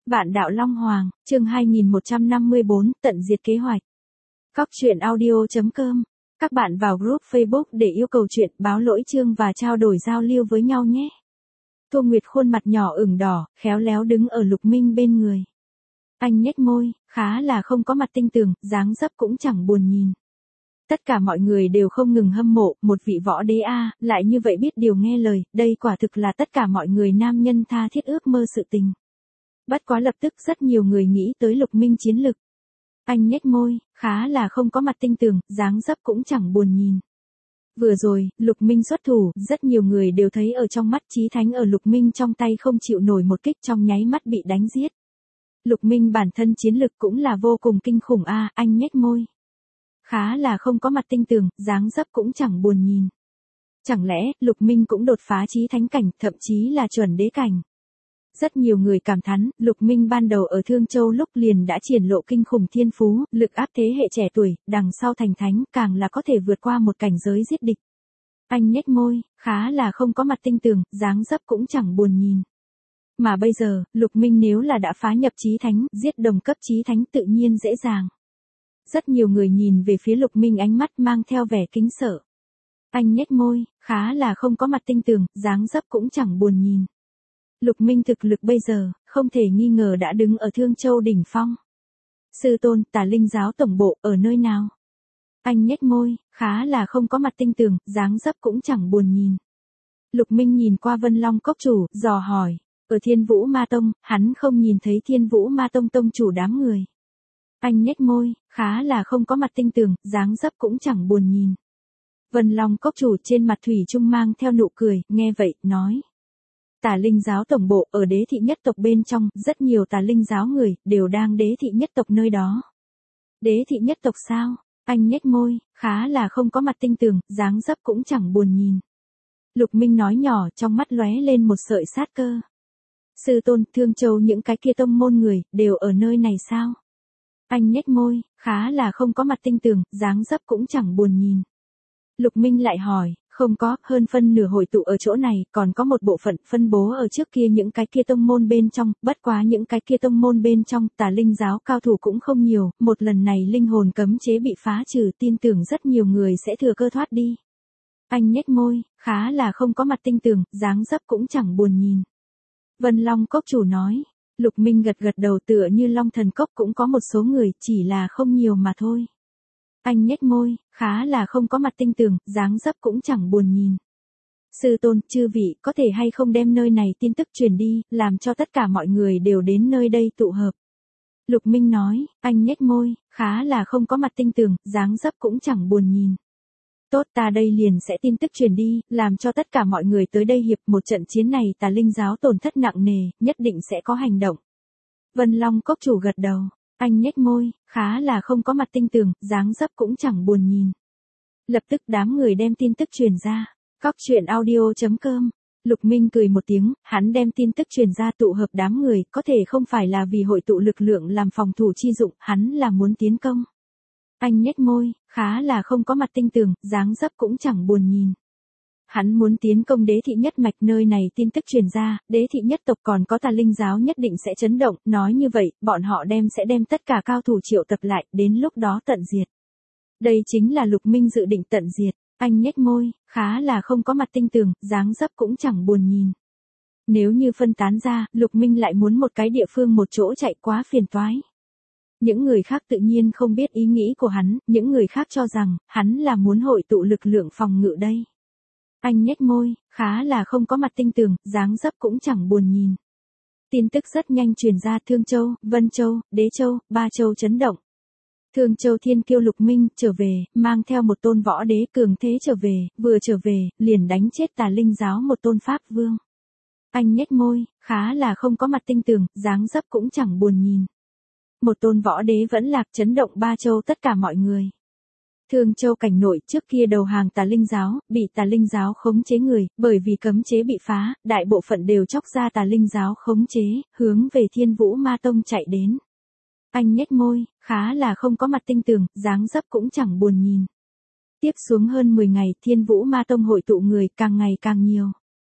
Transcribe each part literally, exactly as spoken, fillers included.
Vạn đạo Long Hoàng, chương hai nghìn một trăm năm mươi tư, tận diệt kế hoạch. Cóc truyện audio chấm com. Các bạn vào group Facebook để yêu cầu chuyện, báo lỗi chương và trao đổi giao lưu với nhau nhé. Tô Nguyệt khuôn mặt nhỏ ửng đỏ, khéo léo đứng ở Lục Minh bên người. Anh nhếch môi, khá là không có mặt tinh tường, dáng dấp cũng chẳng buồn nhìn. Tất cả mọi người đều không ngừng hâm mộ, một vị võ đế a, lại như vậy biết điều nghe lời, đây quả thực là tất cả mọi người nam nhân tha thiết ước mơ sự tình. Bất quá lập tức rất nhiều người nghĩ tới Lục Minh chiến lực. Anh nhếch môi, khá là không có mặt tinh tường, dáng dấp cũng chẳng buồn nhìn. Vừa rồi, Lục Minh xuất thủ, rất nhiều người đều thấy ở trong mắt Chí Thánh ở Lục Minh trong tay không chịu nổi một kích trong nháy mắt bị đánh giết. Lục Minh bản thân chiến lực cũng là vô cùng kinh khủng a, à, anh nhếch môi. Khá là không có mặt tinh tường, dáng dấp cũng chẳng buồn nhìn. Chẳng lẽ, Lục Minh cũng đột phá Chí Thánh cảnh, thậm chí là chuẩn đế cảnh. Rất nhiều người cảm thán, Lục Minh ban đầu ở Thương Châu lúc liền đã triển lộ kinh khủng thiên phú, lực áp thế hệ trẻ tuổi, đằng sau thành thánh, càng là có thể vượt qua một cảnh giới giết địch. Anh nhếch môi, khá là không có mặt tinh tường, dáng dấp cũng chẳng buồn nhìn. Mà bây giờ, Lục Minh nếu là đã phá nhập Chí Thánh, giết đồng cấp Chí Thánh tự nhiên dễ dàng. Rất nhiều người nhìn về phía Lục Minh ánh mắt mang theo vẻ kính sợ. Anh nhếch môi, khá là không có mặt tinh tường, dáng dấp cũng chẳng buồn nhìn. Lục Minh thực lực bây giờ, không thể nghi ngờ đã đứng ở Thương Châu đỉnh phong. Sư tôn, Tà Linh giáo tổng bộ, ở nơi nào? Anh nhếch môi, khá là không có mặt tinh tường, dáng dấp cũng chẳng buồn nhìn. Lục Minh nhìn qua Vân Long cốc chủ, dò hỏi, ở Thiên Vũ Ma Tông, hắn không nhìn thấy Thiên Vũ Ma Tông tông chủ đám người. Anh nhếch môi, khá là không có mặt tinh tường, dáng dấp cũng chẳng buồn nhìn. Vân Long cốc chủ trên mặt thủy chung mang theo nụ cười, nghe vậy, nói. Tà Linh giáo tổng bộ ở đế thị nhất tộc bên trong, rất nhiều Tà Linh giáo người, đều đang đế thị nhất tộc nơi đó. Đế thị nhất tộc sao? Anh nhếch môi, khá là không có mặt tinh tường, dáng dấp cũng chẳng buồn nhìn. Lục Minh nói nhỏ, trong mắt lóe lên một sợi sát cơ. Sư tôn, Thương Châu những cái kia tông môn người, đều ở nơi này sao? Anh nhếch môi, khá là không có mặt tinh tường, dáng dấp cũng chẳng buồn nhìn. Lục Minh lại hỏi, không có, hơn phân nửa hội tụ ở chỗ này, còn có một bộ phận phân bố ở trước kia những cái kia tông môn bên trong, bất quá những cái kia tông môn bên trong, Tà Linh giáo cao thủ cũng không nhiều, một lần này linh hồn cấm chế bị phá trừ, tin tưởng rất nhiều người sẽ thừa cơ thoát đi. Anh nhếch môi, khá là không có mặt tinh tường, dáng dấp cũng chẳng buồn nhìn. Vân Long cốc chủ nói. Lục Minh gật gật đầu, tựa như Long Thần Cốc cũng có một số người, chỉ là không nhiều mà thôi. Anh nhếch môi, khá là không có mặt tinh tường, dáng dấp cũng chẳng buồn nhìn. Sư tôn, chư vị, có thể hay không đem nơi này tin tức truyền đi, làm cho tất cả mọi người đều đến nơi đây tụ hợp. Lục Minh nói, anh nhếch môi, khá là không có mặt tinh tường, dáng dấp cũng chẳng buồn nhìn. Tốt, ta đây liền sẽ tin tức truyền đi, làm cho tất cả mọi người tới đây hiệp một trận chiến này. Tà Linh giáo tổn thất nặng nề, nhất định sẽ có hành động. Vân Long cốc chủ gật đầu, anh nhếch môi, khá là không có mặt tinh tường, dáng dấp cũng chẳng buồn nhìn. Lập tức đám người đem tin tức truyền ra. Cóc truyện audio chấm com. Lục Minh cười một tiếng, hắn đem tin tức truyền ra tụ hợp đám người, có thể không phải là vì hội tụ lực lượng làm phòng thủ chi dụng, hắn là muốn tiến công. Anh nhếch môi, khá là không có mặt tinh tường, dáng dấp cũng chẳng buồn nhìn. Hắn muốn tiến công đế thị nhất mạch, nơi này tin tức truyền ra, đế thị nhất tộc còn có Tà Linh giáo nhất định sẽ chấn động, nói như vậy, bọn họ đem sẽ đem tất cả cao thủ triệu tập lại, đến lúc đó tận diệt. Đây chính là Lục Minh dự định tận diệt, anh nhếch môi, khá là không có mặt tinh tường, dáng dấp cũng chẳng buồn nhìn. Nếu như phân tán ra, Lục Minh lại muốn một cái địa phương một chỗ chạy quá phiền toái. Những người khác tự nhiên không biết ý nghĩ của hắn, những người khác cho rằng, hắn là muốn hội tụ lực lượng phòng ngự đây. Anh nhếch môi, khá là không có mặt tinh tường, dáng dấp cũng chẳng buồn nhìn. Tin tức rất nhanh truyền ra, Thương Châu, Vân Châu, Đế Châu, ba châu chấn động. Thương Châu thiên kiêu Lục Minh trở về, mang theo một tôn võ đế cường thế trở về, vừa trở về, liền đánh chết Tà Linh giáo một tôn pháp vương. Anh nhếch môi, khá là không có mặt tinh tường, dáng dấp cũng chẳng buồn nhìn. Một tôn võ đế vẫn lạc, chấn động ba châu tất cả mọi người. Thương Châu cảnh nội trước kia đầu hàng Tà Linh giáo, bị Tà Linh giáo khống chế người, bởi vì cấm chế bị phá, đại bộ phận đều chóc ra Tà Linh giáo khống chế, hướng về Thiên Vũ Ma Tông chạy đến. Anh nhếch môi, khá là không có mặt tinh tường, dáng dấp cũng chẳng buồn nhìn. Tiếp xuống hơn mười ngày, Thiên Vũ Ma Tông hội tụ người càng ngày càng nhiều.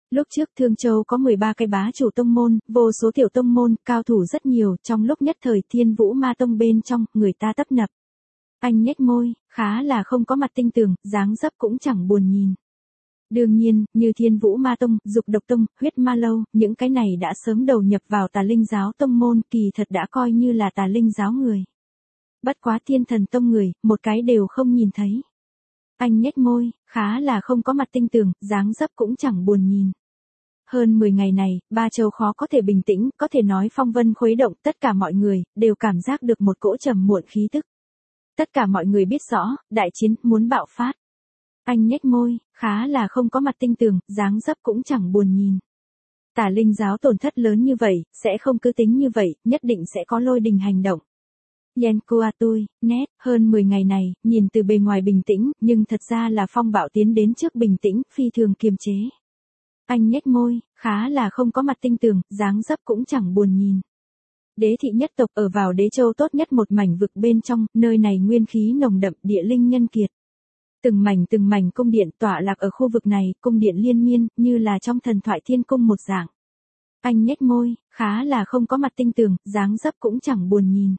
Lúc trước Thương Châu có mười ba cái bá chủ tông môn, vô số tiểu tông môn, cao thủ rất nhiều, trong lúc nhất thời Thiên Vũ Ma Tông bên trong, người ta tấp nập. Anh nhếch môi, khá là không có mặt tinh tường, dáng dấp cũng chẳng buồn nhìn. Đương nhiên, như Thiên Vũ Ma Tông, Dục Độc Tông, Huyết Ma Lâu, những cái này đã sớm đầu nhập vào Tà Linh giáo tông môn, kỳ thật đã coi như là Tà Linh giáo người. Bất quá Thiên Thần Tông người, một cái đều không nhìn thấy. Anh nhếch môi, khá là không có mặt tinh tường, dáng dấp cũng chẳng buồn nhìn. Hơn mười ngày này, Ba Châu khó có thể bình tĩnh, có thể nói phong vân khuấy động, tất cả mọi người, đều cảm giác được một cỗ trầm muộn khí tức. Tất cả mọi người biết rõ, đại chiến, muốn bạo phát. Anh nhếch môi, khá là không có mặt tinh tường, dáng dấp cũng chẳng buồn nhìn. Tà Linh giáo tổn thất lớn như vậy, sẽ không cứ tính như vậy, nhất định sẽ có lôi đình hành động. Yenkoa tôi, nét, hơn mười ngày này, nhìn từ bề ngoài bình tĩnh, nhưng thật ra là phong bạo tiến đến trước bình tĩnh, phi thường kiềm chế. Anh nhếch môi, khá là không có mặt tinh tường, dáng dấp cũng chẳng buồn nhìn. Đế thị nhất tộc ở vào Đế Châu tốt nhất một mảnh vực bên trong, nơi này nguyên khí nồng đậm, địa linh nhân kiệt. Từng mảnh từng mảnh cung điện tọa lạc ở khu vực này, cung điện liên miên, như là trong thần thoại thiên cung một dạng. Anh nhếch môi, khá là không có mặt tinh tường, dáng dấp cũng chẳng buồn nhìn.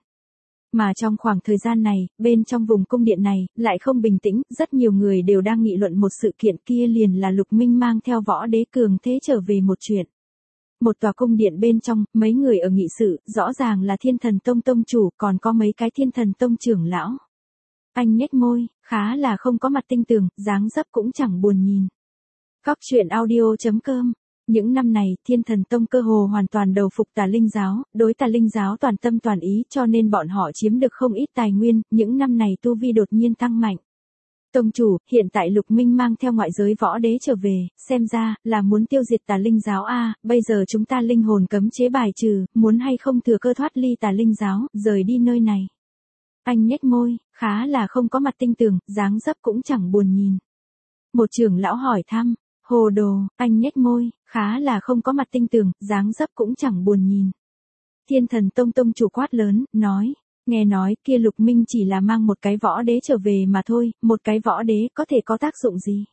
Mà trong khoảng thời gian này, bên trong vùng cung điện này, lại không bình tĩnh, rất nhiều người đều đang nghị luận một sự kiện kia liền là Lục Minh mang theo võ đế cường thế trở về một chuyện. Một tòa cung điện bên trong, mấy người ở nghị sự, rõ ràng là Thiên Thần Tông tông chủ, còn có mấy cái Thiên Thần Tông trưởng lão. Anh nhếch môi, khá là không có mặt tinh tường, dáng dấp cũng chẳng buồn nhìn. Góc truyện audio chấm com. Những năm này, Thiên Thần Tông cơ hồ hoàn toàn đầu phục Tà Linh giáo, đối Tà Linh giáo toàn tâm toàn ý, cho nên bọn họ chiếm được không ít tài nguyên, những năm này tu vi đột nhiên tăng mạnh. Tông chủ, hiện tại Lục Minh mang theo ngoại giới võ đế trở về, xem ra, là muốn tiêu diệt Tà Linh giáo a, bây giờ chúng ta linh hồn cấm chế bài trừ, muốn hay không thừa cơ thoát ly Tà Linh giáo, rời đi nơi này. Anh nhếch môi, khá là không có mặt tinh tường, dáng dấp cũng chẳng buồn nhìn. Một trưởng lão hỏi thăm, hồ đồ, anh nhếch môi, khá là không có mặt tinh tường, dáng dấp cũng chẳng buồn nhìn. Thiên Thần Tông tông chủ quát lớn, nói, nghe nói kia Lục Minh chỉ là mang một cái võ đế trở về mà thôi, một cái võ đế có thể có tác dụng gì?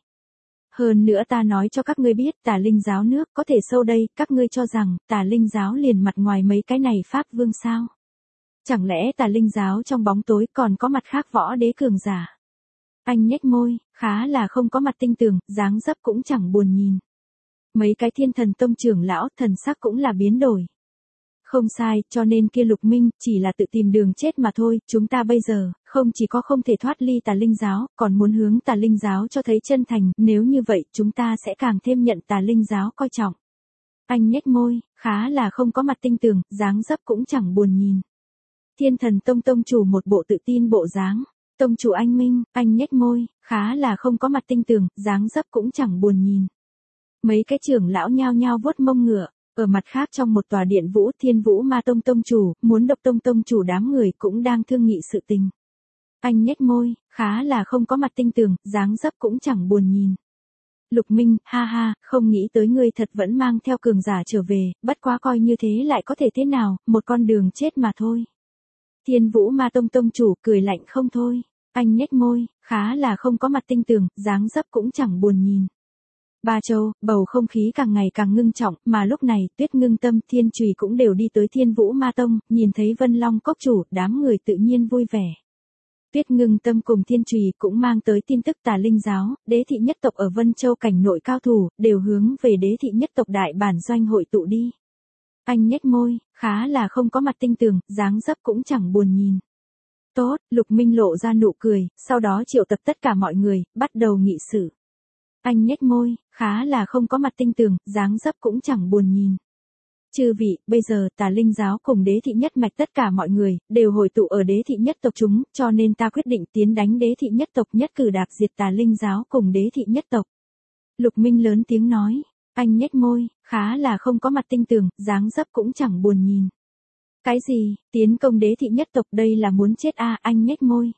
Hơn nữa ta nói cho các ngươi biết, Tà Linh giáo nước có thể sâu đây, các ngươi cho rằng, Tà Linh giáo liền mặt ngoài mấy cái này pháp vương sao? Chẳng lẽ Tà Linh giáo trong bóng tối còn có mặt khác võ đế cường giả? Anh nhếch môi, khá là không có mặt tinh tường, dáng dấp cũng chẳng buồn nhìn. Mấy cái Thiên Thần Tông trưởng lão, thần sắc cũng là biến đổi. Không sai, cho nên kia Lục Minh, chỉ là tự tìm đường chết mà thôi, chúng ta bây giờ, không chỉ có không thể thoát ly Tà Linh giáo, còn muốn hướng Tà Linh giáo cho thấy chân thành, nếu như vậy, chúng ta sẽ càng thêm nhận Tà Linh giáo coi trọng. Anh nhếch môi, khá là không có mặt tinh tường, dáng dấp cũng chẳng buồn nhìn. Thiên Thần Tông tông chủ một bộ tự tin bộ dáng. Tông chủ anh Minh, anh nhếch môi, khá là không có mặt tinh tường, dáng dấp cũng chẳng buồn nhìn. Mấy cái trưởng lão nhao nhao vuốt mông ngựa, ở mặt khác trong một tòa điện Vũ Thiên Vũ Ma Tông tông chủ, muốn Độc Tông tông chủ đám người cũng đang thương nghị sự tình. Anh nhếch môi, khá là không có mặt tinh tường, dáng dấp cũng chẳng buồn nhìn. Lục Minh, ha ha, không nghĩ tới ngươi thật vẫn mang theo cường giả trở về, bất quá coi như thế lại có thể thế nào, một con đường chết mà thôi. Thiên Vũ Ma Tông tông chủ cười lạnh không thôi. Anh nhếch môi, khá là không có mặt tinh tường, dáng dấp cũng chẳng buồn nhìn. Ba Châu, bầu không khí càng ngày càng ngưng trọng, mà lúc này, Tuyết Ngưng Tâm, Thiên Trùy cũng đều đi tới Thiên Vũ Ma Tông, nhìn thấy Vân Long Cốc chủ, đám người tự nhiên vui vẻ. Tuyết Ngưng Tâm cùng Thiên Trùy cũng mang tới tin tức Tà Linh giáo, Đế thị nhất tộc ở Vân Châu cảnh nội cao thủ, đều hướng về Đế thị nhất tộc đại bản doanh hội tụ đi. Anh nhếch môi, khá là không có mặt tinh tường, dáng dấp cũng chẳng buồn nhìn. Tốt, Lục Minh lộ ra nụ cười, sau đó triệu tập tất cả mọi người, bắt đầu nghị sự. Anh nhếch môi, khá là không có mặt tinh tường, dáng dấp cũng chẳng buồn nhìn. Chư vị, bây giờ Tà Linh giáo cùng Đế thị nhất mạch tất cả mọi người, đều hội tụ ở Đế thị nhất tộc chúng, cho nên ta quyết định tiến đánh Đế thị nhất tộc nhất cử đạp diệt Tà Linh giáo cùng Đế thị nhất tộc. Lục Minh lớn tiếng nói, anh nhếch môi, khá là không có mặt tinh tường, dáng dấp cũng chẳng buồn nhìn. Cái gì, tiến công Đế thị nhất tộc đây là muốn chết a à, anh nhếch môi.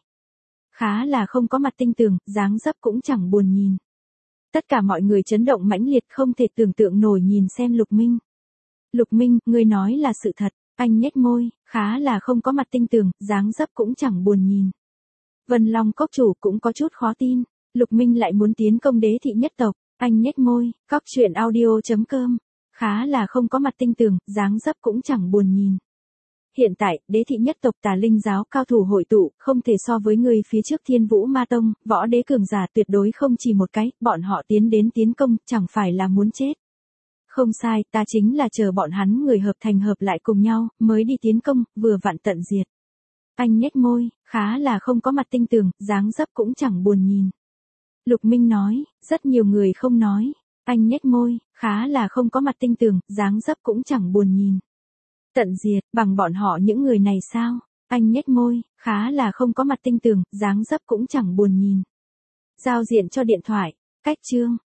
Khá là không có mặt tinh tường, dáng dấp cũng chẳng buồn nhìn. Tất cả mọi người chấn động mãnh liệt không thể tưởng tượng nổi nhìn xem Lục Minh. Lục Minh, ngươi nói là sự thật, anh nhếch môi, khá là không có mặt tinh tường, dáng dấp cũng chẳng buồn nhìn. Vân Long Cốc chủ cũng có chút khó tin, Lục Minh lại muốn tiến công Đế thị nhất tộc, Anh nhếch môi, cóc truyện audio chấm com. Khá là không có mặt tinh tường, dáng dấp cũng chẳng buồn nhìn. Hiện tại, đế thị nhất tộc Tà Linh giáo cao thủ hội tụ, không thể so với người phía trước Thiên Vũ Ma Tông, võ đế cường giả tuyệt đối không chỉ một cái, bọn họ tiến đến tiến công, chẳng phải là muốn chết. Không sai, ta chính là chờ bọn hắn người hợp thành hợp lại cùng nhau, mới đi tiến công, vừa vặn tận diệt. Anh nhếch môi, khá là không có mặt tinh tường, dáng dấp cũng chẳng buồn nhìn. Lục Minh nói, rất nhiều người không nói. Anh nhếch môi, khá là không có mặt tinh tường, dáng dấp cũng chẳng buồn nhìn. Tận diệt, bằng bọn họ những người này sao? Anh nhếch môi, khá là không có mặt tinh tường, dáng dấp cũng chẳng buồn nhìn. Giao diện cho điện thoại, cách chương.